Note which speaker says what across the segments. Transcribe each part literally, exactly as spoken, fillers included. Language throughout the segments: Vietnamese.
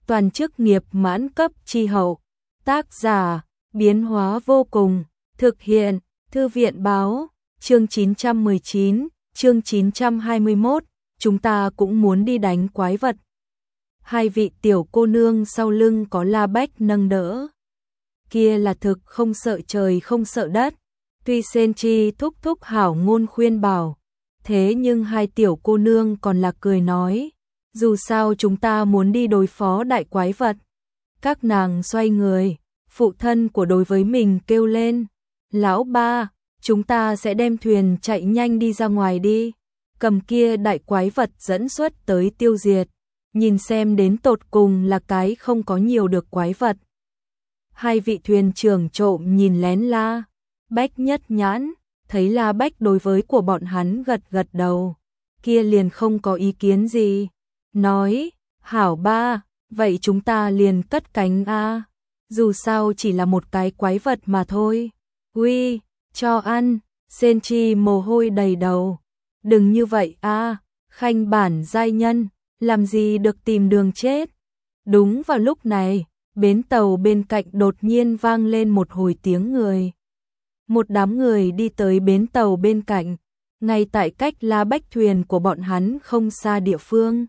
Speaker 1: toàn chức nghiệp mãn cấp chi hậu. Tác giả, biến hóa vô cùng, thực hiện, Thư viện báo, chương chín trăm mười chín, chương chín trăm hai mươi mốt, chúng ta cũng muốn đi đánh quái vật. Hai vị tiểu cô nương sau lưng có La Bách nâng đỡ. Kia là thực không sợ trời không sợ đất, tuy Senchi thúc thúc hảo ngôn khuyên bảo, thế nhưng hai tiểu cô nương còn là cười nói, dù sao chúng ta muốn đi đối phó đại quái vật. Các nàng xoay người, phụ thân của đối với mình kêu lên, lão ba, chúng ta sẽ đem thuyền chạy nhanh đi ra ngoài đi, cầm kia đại quái vật dẫn xuất tới tiêu diệt, nhìn xem đến tột cùng là cái không có nhiều được quái vật. Hai vị thuyền trưởng trộm nhìn lén La Bách nhất nhãn, thấy La Bách đối với của bọn hắn gật gật đầu, kia liền không có ý kiến gì, nói, hảo ba, vậy chúng ta liền cất cánh a, dù sao chỉ là một cái quái vật mà thôi. Uy, cho ăn, Senchi mồ hôi đầy đầu, đừng như vậy a, khanh bản giai nhân, làm gì được tìm đường chết. Đúng vào lúc này, bến tàu bên cạnh đột nhiên vang lên một hồi tiếng người. Một đám người đi tới bến tàu bên cạnh, ngay tại cách La Bách thuyền của bọn hắn không xa địa phương.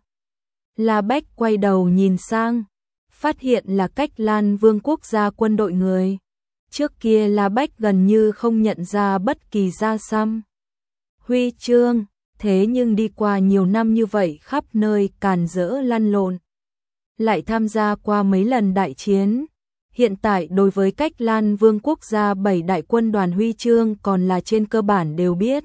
Speaker 1: La Bách quay đầu nhìn sang, phát hiện là cách Lan Vương quốc gia quân đội người. Trước kia La Bách gần như không nhận ra bất kỳ gia xăm huy chương, thế nhưng đi qua nhiều năm như vậy khắp nơi càn rỡ lăn lộn, lại tham gia qua mấy lần đại chiến. Hiện tại đối với cách Lan Vương quốc gia bảy đại quân đoàn huy chương còn là trên cơ bản đều biết.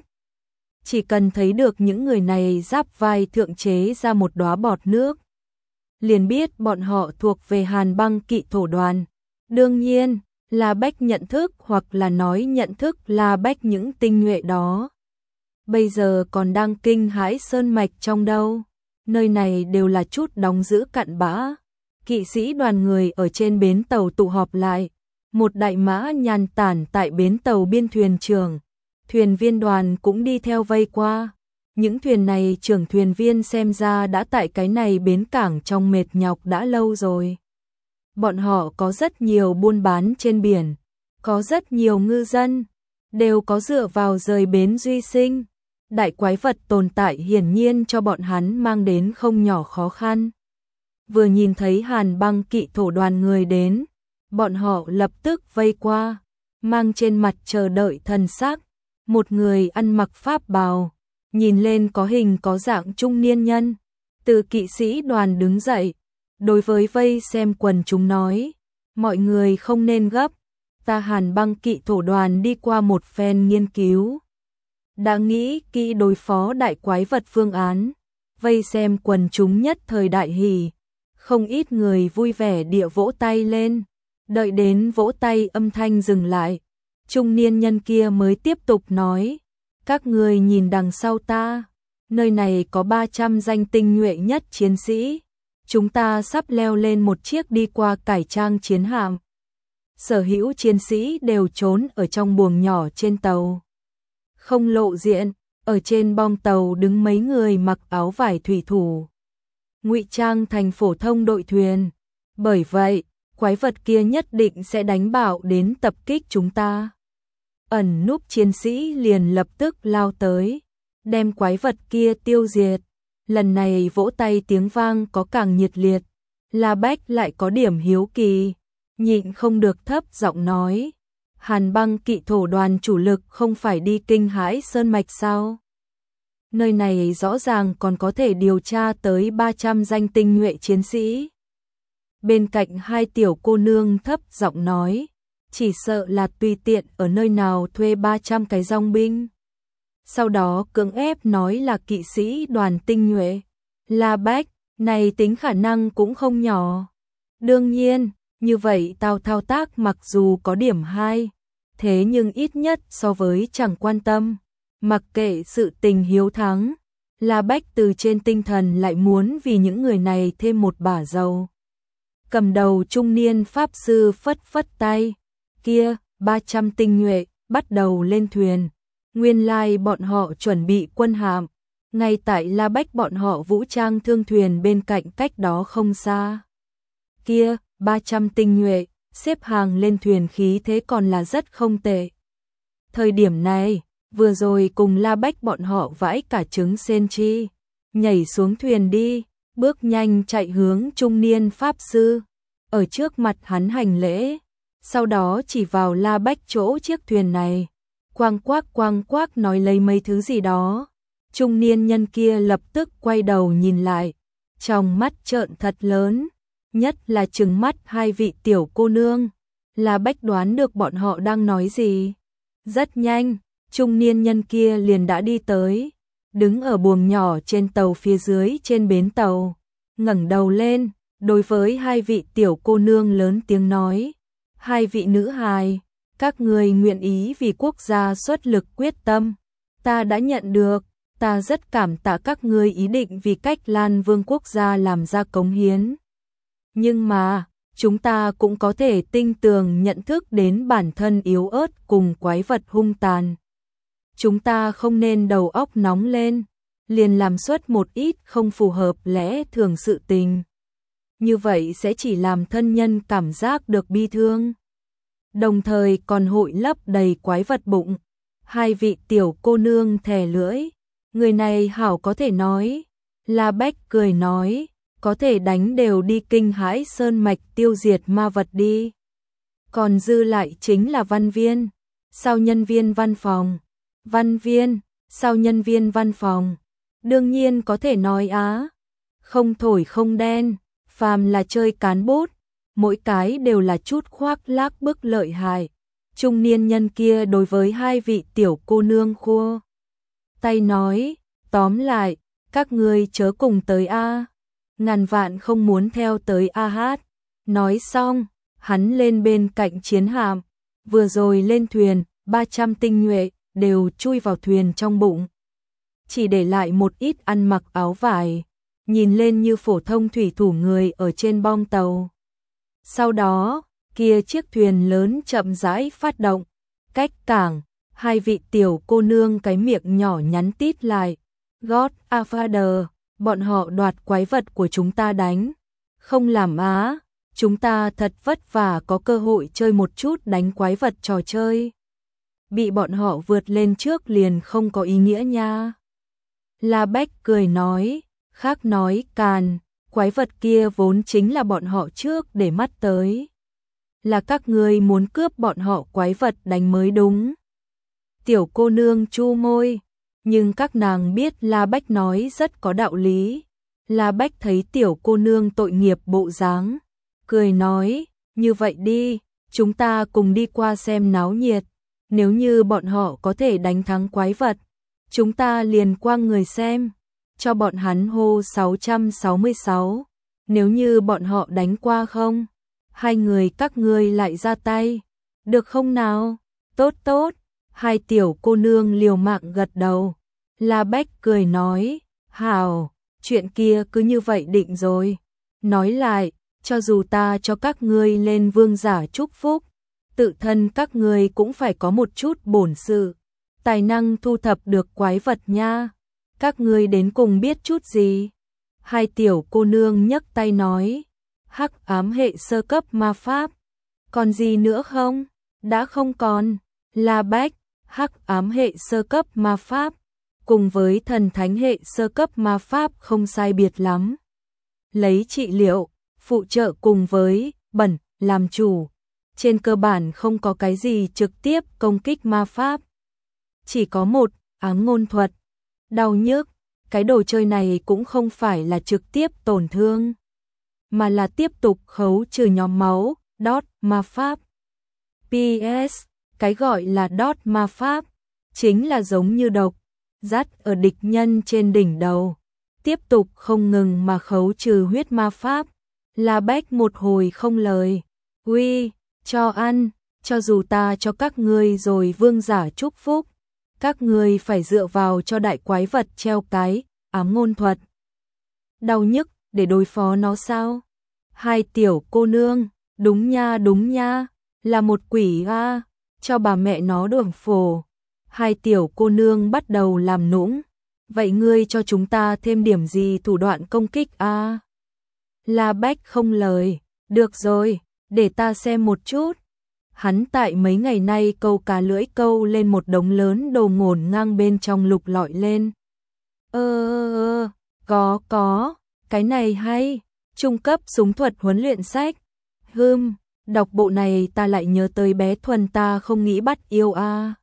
Speaker 1: Chỉ cần thấy được những người này giáp vai thượng chế ra một đóa bọt nước, liền biết bọn họ thuộc về Hàn Băng Kỵ thổ đoàn. Đương nhiên, La Bách nhận thức hoặc là nói nhận thức La Bách những tinh nhuệ đó. Bây giờ còn đang kinh hãi sơn mạch trong đâu. Nơi này đều là chút đóng giữ cặn bã. Kỵ sĩ đoàn người ở trên bến tàu tụ họp lại. Một đại mã nhàn tản tại bến tàu biên thuyền trưởng. Thuyền viên đoàn cũng đi theo vây qua. Những thuyền này trưởng thuyền viên xem ra đã tại cái này bến cảng trong mệt nhọc đã lâu rồi. Bọn họ có rất nhiều buôn bán trên biển, có rất nhiều ngư dân, đều có dựa vào rời bến duy sinh. Đại quái vật tồn tại hiển nhiên cho bọn hắn mang đến không nhỏ khó khăn. Vừa nhìn thấy Hàn Băng Kỵ thổ đoàn người đến, bọn họ lập tức vây qua, mang trên mặt chờ đợi thần sắc. Một người ăn mặc pháp bào, nhìn lên có hình có dạng trung niên nhân, từ kỵ sĩ đoàn đứng dậy, đối với vây xem quần chúng nói, mọi người không nên gấp, ta Hàn Băng Kỵ thổ đoàn đi qua một phen nghiên cứu, đã nghĩ kỹ đối phó đại quái vật phương án. Vây xem quần chúng nhất thời đại hỉ, không ít người vui vẻ địa vỗ tay lên. Đợi đến vỗ tay âm thanh dừng lại, trung niên nhân kia mới tiếp tục nói, các người nhìn đằng sau ta, nơi này có ba trăm danh tinh nhuệ nhất chiến sĩ, chúng ta sắp leo lên một chiếc đi qua cải trang chiến hạm. Sở hữu chiến sĩ đều trốn ở trong buồng nhỏ trên tàu, không lộ diện. Ở trên bong tàu đứng mấy người mặc áo vải thủy thủ, ngụy trang thành phổ thông đội thuyền. Bởi vậy, quái vật kia nhất định sẽ đánh bạo đến tập kích chúng ta. Ẩn núp chiến sĩ liền lập tức lao tới, đem quái vật kia tiêu diệt. Lần này vỗ tay tiếng vang có càng nhiệt liệt. La Bách lại có điểm hiếu kỳ, nhịn không được thấp giọng nói, Hàn Băng Kỵ thổ đoàn chủ lực không phải đi kinh hãi sơn mạch sao? Nơi này rõ ràng còn có thể điều tra tới ba trăm danh tinh nhuệ chiến sĩ. Bên cạnh hai tiểu cô nương thấp giọng nói, chỉ sợ là tùy tiện ở nơi nào thuê ba trăm cái dòng binh. Sau đó cưỡng ép nói là kỵ sĩ đoàn tinh nhuệ. La Bách, này tính khả năng cũng không nhỏ. Đương nhiên, như vậy tao thao tác mặc dù có điểm hai, thế nhưng ít nhất so với chẳng quan tâm, mặc kệ sự tình hiếu thắng, La Bách từ trên tinh thần lại muốn vì những người này thêm một bả dầu. Cầm đầu trung niên pháp sư phất phất tay, kia, ba trăm tinh nhuệ, bắt đầu lên thuyền. Nguyên lai bọn họ chuẩn bị quân hạm, ngay tại La Bách bọn họ vũ trang thương thuyền bên cạnh cách đó không xa. kia, ba trăm tinh nhuệ, xếp hàng lên thuyền khí thế còn là rất không tệ. Thời điểm này, vừa rồi cùng La Bách bọn họ vãi cả trứng sen chi, nhảy xuống thuyền đi, bước nhanh chạy hướng trung niên pháp sư, ở trước mặt hắn hành lễ, sau đó chỉ vào La Bách chỗ chiếc thuyền này, quang quác quang quác nói lấy mấy thứ gì đó. Trung niên nhân kia lập tức quay đầu nhìn lại, trong mắt trợn thật lớn, nhất là trừng mắt hai vị tiểu cô nương. La Bách đoán được bọn họ đang nói gì. Rất nhanh, trung niên nhân kia liền đã đi tới, đứng ở buồng nhỏ trên tàu phía dưới trên bến tàu, ngẩng đầu lên, đối với hai vị tiểu cô nương lớn tiếng nói, hai vị nữ hài, các người nguyện ý vì quốc gia xuất lực quyết tâm, ta đã nhận được, ta rất cảm tạ các ngươi ý định vì cách Lan Vương quốc gia làm ra cống hiến. Nhưng mà, chúng ta cũng có thể tinh tường nhận thức đến bản thân yếu ớt cùng quái vật hung tàn. Chúng ta không nên đầu óc nóng lên, liền làm suất một ít không phù hợp lẽ thường sự tình. Như vậy sẽ chỉ làm thân nhân cảm giác được bi thương, đồng thời còn hội lấp đầy quái vật bụng. Hai vị tiểu cô nương thè lưỡi, người này hảo có thể nói. La Bách cười nói, có thể đánh đều đi kinh hãi sơn mạch tiêu diệt ma vật đi. Còn dư lại chính là văn viên, sau nhân viên văn phòng. Văn viên, sau nhân viên văn phòng. Đương nhiên có thể nói á, không thổi không đen, phàm là chơi cán bút, mỗi cái đều là chút khoác lác bức lợi hại. Trung niên nhân kia đối với hai vị tiểu cô nương khua tay nói, tóm lại, các ngươi chớ cùng tới a, ngàn vạn không muốn theo tới a hát. Nói xong, hắn lên bên cạnh chiến hạm, vừa rồi lên thuyền, ba trăm tinh nhuệ đều chui vào thuyền trong bụng, chỉ để lại một ít ăn mặc áo vải, nhìn lên như phổ thông thủy thủ người ở trên bong tàu. Sau đó, kia chiếc thuyền lớn chậm rãi phát động, cách cảng, hai vị tiểu cô nương cái miệng nhỏ nhắn tít lại. God Father, bọn họ đoạt quái vật của chúng ta đánh. Không làm á, chúng ta thật vất vả có cơ hội chơi một chút đánh quái vật trò chơi. Bị bọn họ vượt lên trước liền không có ý nghĩa nha. La Bách cười nói, khác nói càn, quái vật kia vốn chính là bọn họ trước để mắt tới. Là các ngươi muốn cướp bọn họ quái vật đánh mới đúng. Tiểu cô nương chu môi, nhưng các nàng biết La Bách nói rất có đạo lý. La Bách thấy tiểu cô nương tội nghiệp bộ dáng, cười nói, như vậy đi, chúng ta cùng đi qua xem náo nhiệt. Nếu như bọn họ có thể đánh thắng quái vật, chúng ta liền quang người xem, cho bọn hắn hô sáu trăm sáu mươi sáu. Nếu như bọn họ đánh qua không, hai người các ngươi lại ra tay, được không nào? Tốt tốt, hai tiểu cô nương liều mạng gật đầu. La Bách cười nói, hảo, chuyện kia cứ như vậy định rồi. Nói lại, cho dù ta cho các ngươi lên vương giả chúc phúc, tự thân các ngươi cũng phải có một chút bổn sự, tài năng thu thập được quái vật nha. Các ngươi đến cùng biết chút gì? Hai tiểu cô nương nhấc tay nói, hắc ám hệ sơ cấp ma pháp. Còn gì nữa không? Đã không còn. La Bách, hắc ám hệ sơ cấp ma pháp, cùng với thần thánh hệ sơ cấp ma pháp không sai biệt lắm. Lấy trị liệu, phụ trợ cùng với bẩn làm chủ. Trên cơ bản không có cái gì trực tiếp công kích ma pháp. Chỉ có một, ám ngôn thuật. Đau nhức, cái đồ chơi này cũng không phải là trực tiếp tổn thương, mà là tiếp tục khấu trừ nhóm máu, đốt ma pháp. pê ét, cái gọi là đốt ma pháp, chính là giống như độc, dắt ở địch nhân trên đỉnh đầu, tiếp tục không ngừng mà khấu trừ huyết ma pháp. La Bách một hồi không lời, uy, cho ăn, cho dù ta cho các ngươi rồi vương giả chúc phúc, các ngươi phải dựa vào cho đại quái vật treo cái ám ngôn thuật. Đau nhức để đối phó nó sao? Hai tiểu cô nương, đúng nha đúng nha, là một quỷ a, cho bà mẹ nó đường phổ. Hai tiểu cô nương bắt đầu làm nũng, vậy ngươi cho chúng ta thêm điểm gì thủ đoạn công kích a? La Bách không lời, Được rồi, để ta xem một chút. Hắn tại mấy ngày nay câu cá lưỡi câu lên một đống lớn đồ ngổn ngang bên trong lục lọi lên. Ơ ơ ơ, có có, cái này hay, trung cấp súng thuật huấn luyện sách. Hừm, đọc bộ này ta lại nhớ tới bé Thuần ta không nghĩ bắt yêu a. À.